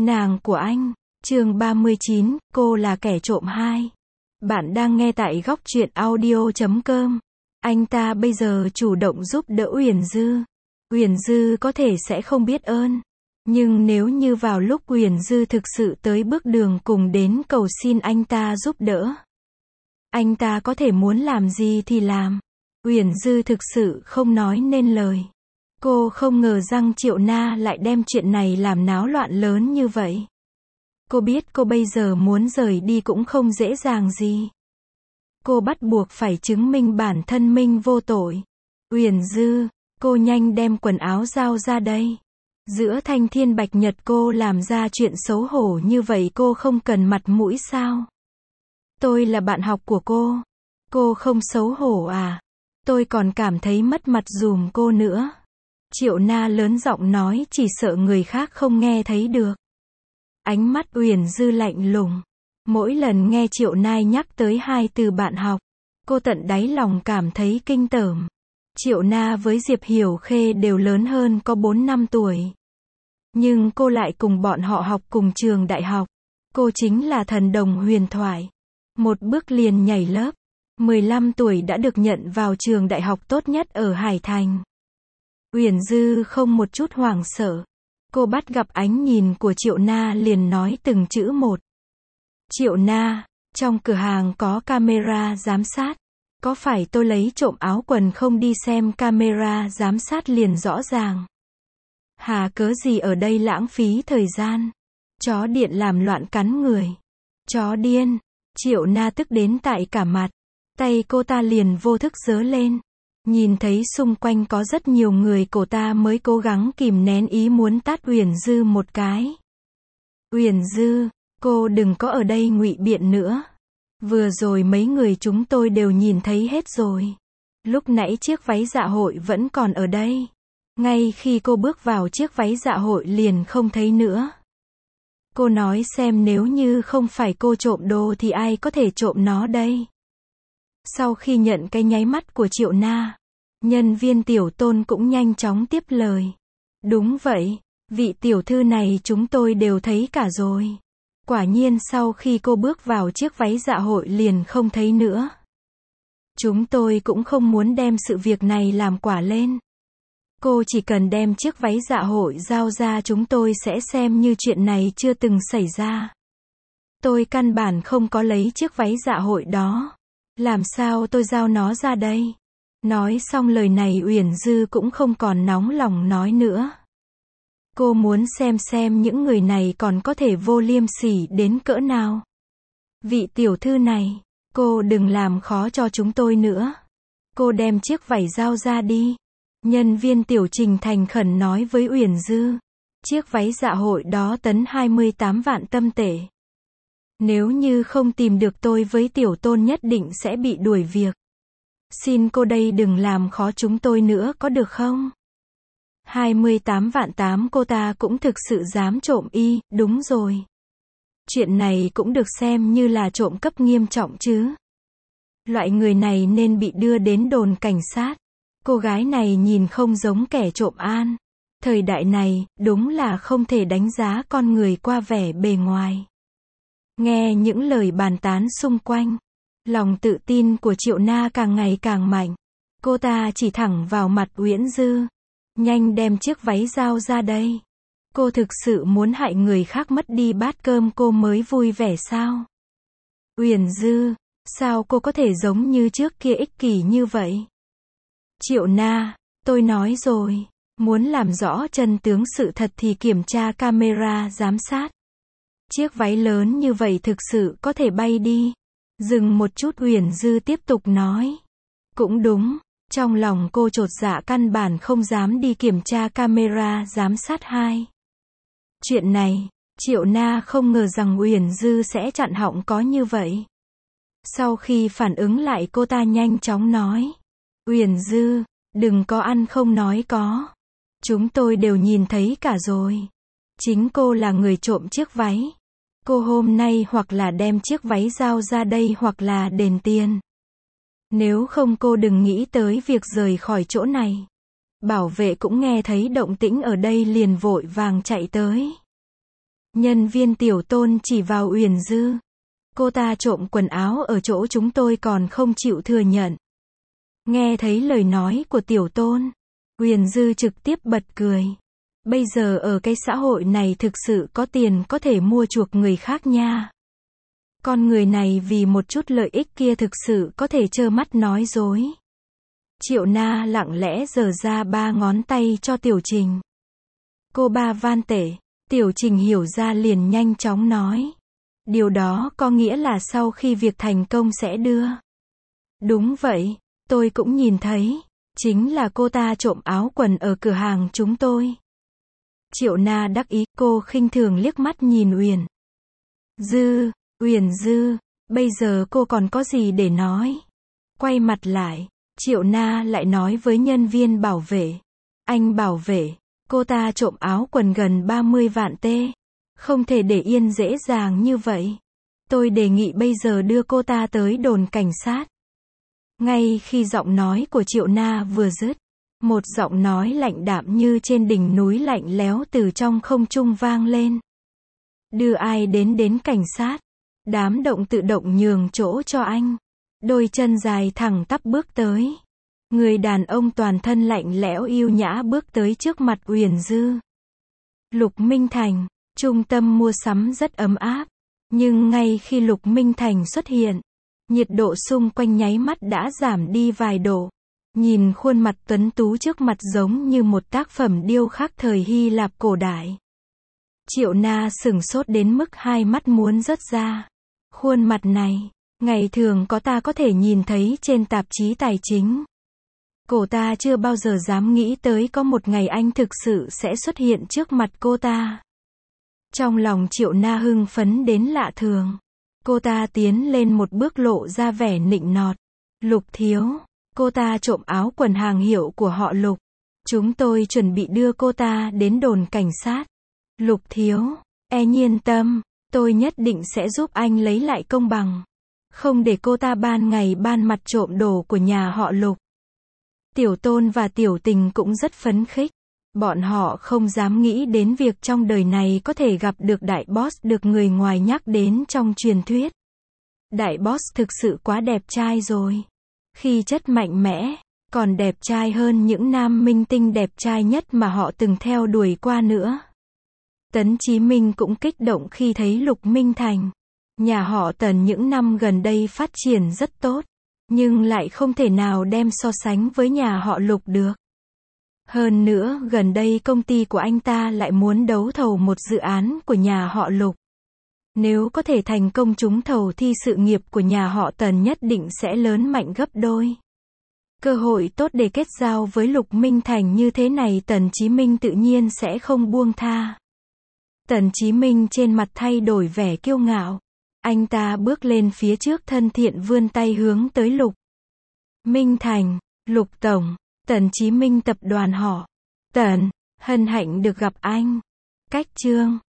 Nàng của anh. Chương 39, cô là kẻ trộm 2. Bạn đang nghe tại góc truyện audio.com. Anh ta bây giờ chủ động giúp đỡ Uyển Dư. Uyển Dư có thể sẽ không biết ơn. Nhưng nếu như vào lúc Uyển Dư thực sự tới bước đường cùng đến cầu xin anh ta giúp đỡ, anh ta có thể muốn làm gì thì làm. Uyển Dư thực sự không nói nên lời. Cô không ngờ rằng Triệu Na lại đem chuyện này làm náo loạn lớn như vậy. Cô biết cô bây giờ muốn rời đi cũng không dễ dàng gì. Cô bắt buộc phải chứng minh bản thân mình vô tội. Uyển Dư, cô nhanh đem quần áo giao ra đây. Giữa thanh thiên bạch nhật cô làm ra chuyện xấu hổ như vậy cô không cần mặt mũi sao? Tôi là bạn học của cô. Cô không xấu hổ à? Tôi còn cảm thấy mất mặt giùm cô nữa. Triệu Na lớn giọng nói chỉ sợ người khác không nghe thấy được. Ánh mắt Uyển Dư lạnh lùng. Mỗi lần nghe Triệu Na nhắc tới hai từ bạn học, cô tận đáy lòng cảm thấy kinh tởm. Triệu Na với Diệp Hiểu Khê đều lớn hơn có 4 năm tuổi. Nhưng cô lại cùng bọn họ học cùng trường đại học. Cô chính là thần đồng huyền thoại. Một bước liền nhảy lớp. 15 tuổi đã được nhận vào trường đại học tốt nhất ở Hải Thành. Uyển Dư không một chút hoảng sợ. Cô bắt gặp ánh nhìn của Triệu Na liền nói từng chữ một. Triệu Na, trong cửa hàng có camera giám sát. Có phải tôi lấy trộm áo quần không đi xem camera giám sát liền rõ ràng. Hà cớ gì ở đây lãng phí thời gian. Chó điện làm loạn cắn người. Chó điên. Triệu Na tức đến tại cả mặt. Tay cô ta liền vô thức giơ lên. Nhìn thấy xung quanh có rất nhiều người cô ta mới cố gắng kìm nén ý muốn tát Uyển Dư một cái. Uyển Dư, cô đừng có ở đây ngụy biện nữa. Vừa rồi mấy người chúng tôi đều nhìn thấy hết rồi. Lúc nãy chiếc váy dạ hội vẫn còn ở đây. Ngay khi cô bước vào chiếc váy dạ hội liền không thấy nữa. Cô nói xem nếu như không phải cô trộm đồ thì ai có thể trộm nó đây? Sau khi nhận cái nháy mắt của Triệu Na, nhân viên Tiểu Tôn cũng nhanh chóng tiếp lời. Đúng vậy, vị tiểu thư này chúng tôi đều thấy cả rồi. Quả nhiên sau khi cô bước vào chiếc váy dạ hội liền không thấy nữa. Chúng tôi cũng không muốn đem sự việc này làm quả lên. Cô chỉ cần đem chiếc váy dạ hội giao ra chúng tôi sẽ xem như chuyện này chưa từng xảy ra. Tôi căn bản không có lấy chiếc váy dạ hội đó. Làm sao tôi giao nó ra đây? Nói xong lời này Uyển Dư cũng không còn nóng lòng nói nữa. Cô muốn xem những người này còn có thể vô liêm sỉ đến cỡ nào. Vị tiểu thư này, cô đừng làm khó cho chúng tôi nữa. Cô đem chiếc vải giao ra đi. Nhân viên Tiểu Trình thành khẩn nói với Uyển Dư. Chiếc váy dạ hội đó tấn 28 vạn tâm tệ. Nếu như không tìm được tôi với Tiểu Tôn nhất định sẽ bị đuổi việc. Xin cô đây đừng làm khó chúng tôi nữa có được không? 28 vạn 8 cô ta cũng thực sự dám trộm y, đúng rồi. Chuyện này cũng được xem như là trộm cấp nghiêm trọng chứ. Loại người này nên bị đưa đến đồn cảnh sát. Cô gái này nhìn không giống kẻ trộm an. Thời đại này, đúng là không thể đánh giá con người qua vẻ bề ngoài. Nghe những lời bàn tán xung quanh, lòng tự tin của Triệu Na càng ngày càng mạnh. Cô ta chỉ thẳng vào mặt Uyển Dư. Nhanh đem chiếc váy giao ra đây. Cô thực sự muốn hại người khác mất đi bát cơm cô mới vui vẻ sao? Uyển Dư, sao cô có thể giống như trước kia ích kỷ như vậy? Triệu Na, tôi nói rồi, muốn làm rõ chân tướng sự thật thì kiểm tra camera giám sát. Chiếc váy lớn như vậy thực sự có thể bay đi. Dừng một chút Uyển Dư tiếp tục nói. Cũng đúng, trong lòng cô chột dạ căn bản không dám đi kiểm tra camera giám sát 2. Chuyện này, Triệu Na không ngờ rằng Uyển Dư sẽ chặn họng có như vậy. Sau khi phản ứng lại cô ta nhanh chóng nói. Uyển Dư, đừng có ăn không nói có. Chúng tôi đều nhìn thấy cả rồi. Chính cô là người trộm chiếc váy. Cô hôm nay hoặc là đem chiếc váy giao ra đây hoặc là đền tiền. Nếu không cô đừng nghĩ tới việc rời khỏi chỗ này. Bảo vệ cũng nghe thấy động tĩnh ở đây liền vội vàng chạy tới. Nhân viên Tiểu Tôn chỉ vào Uyển Dư. Cô ta trộm quần áo ở chỗ chúng tôi còn không chịu thừa nhận. Nghe thấy lời nói của Tiểu Tôn, Uyển Dư trực tiếp bật cười. Bây giờ ở cái xã hội này thực sự có tiền có thể mua chuộc người khác nha. Con người này vì một chút lợi ích kia thực sự có thể trơ mắt nói dối. Triệu Na lặng lẽ giở ra 3 ngón tay cho Tiểu Trình. Cô ba van tể. Tiểu Trình hiểu ra liền nhanh chóng nói. Điều đó có nghĩa là sau khi việc thành công sẽ đưa. Đúng vậy, tôi cũng nhìn thấy. Chính là cô ta trộm áo quần ở cửa hàng chúng tôi. Triệu Na đắc ý, cô khinh thường liếc mắt nhìn Uyển Dư, bây giờ cô còn có gì để nói? Quay mặt lại, Triệu Na lại nói với nhân viên bảo vệ. Anh bảo vệ, cô ta trộm áo quần gần 30 vạn tê. Không thể để yên dễ dàng như vậy. Tôi đề nghị bây giờ đưa cô ta tới đồn cảnh sát. Ngay khi giọng nói của Triệu Na vừa dứt, một giọng nói lạnh đạm như trên đỉnh núi lạnh lẽo từ trong không trung vang lên. Đưa ai đến cảnh sát? Đám động tự động nhường chỗ cho anh. Đôi chân dài thẳng tắp bước tới. Người đàn ông toàn thân lạnh lẽo yêu nhã bước tới trước mặt Uyển Dư. Lục Minh Thành, trung tâm mua sắm rất ấm áp. Nhưng ngay khi Lục Minh Thành xuất hiện, nhiệt độ xung quanh nháy mắt đã giảm đi vài độ. Nhìn khuôn mặt tuấn tú trước mặt giống như một tác phẩm điêu khắc thời Hy Lạp cổ đại. Triệu Na sửng sốt đến mức hai mắt muốn rớt ra. Khuôn mặt này, ngày thường ta có thể nhìn thấy trên tạp chí tài chính. Cô ta chưa bao giờ dám nghĩ tới có một ngày anh thực sự sẽ xuất hiện trước mặt cô ta. Trong lòng Triệu Na hưng phấn đến lạ thường. Cô ta tiến lên một bước lộ ra vẻ nịnh nọt. Lục thiếu, cô ta trộm áo quần hàng hiệu của họ Lục. Chúng tôi chuẩn bị đưa cô ta đến đồn cảnh sát. Lục thiếu, anh yên tâm, tôi nhất định sẽ giúp anh lấy lại công bằng. Không để cô ta ban ngày ban mặt trộm đồ của nhà họ Lục. Tiểu Tôn và Tiểu Tình cũng rất phấn khích. Bọn họ không dám nghĩ đến việc trong đời này có thể gặp được đại boss được người ngoài nhắc đến trong truyền thuyết. Đại boss thực sự quá đẹp trai rồi. Khí chất mạnh mẽ, còn đẹp trai hơn những nam minh tinh đẹp trai nhất mà họ từng theo đuổi qua nữa. Tấn Chí Minh cũng kích động khi thấy Lục Minh Thành. Nhà họ Tần những năm gần đây phát triển rất tốt, nhưng lại không thể nào đem so sánh với nhà họ Lục được. Hơn nữa, gần đây công ty của anh ta lại muốn đấu thầu một dự án của nhà họ Lục. Nếu có thể thành công trúng thầu thì sự nghiệp của nhà họ Tần nhất định sẽ lớn mạnh gấp đôi. Cơ hội tốt để kết giao với Lục Minh Thành như thế này Tần Chí Minh tự nhiên sẽ không buông tha. Tần Chí Minh trên mặt thay đổi vẻ kiêu ngạo. Anh ta bước lên phía trước thân thiện vươn tay hướng tới Lục Minh Thành. Lục Tổng, Tần Chí Minh tập đoàn họ Tần, hân hạnh được gặp anh. Cách chương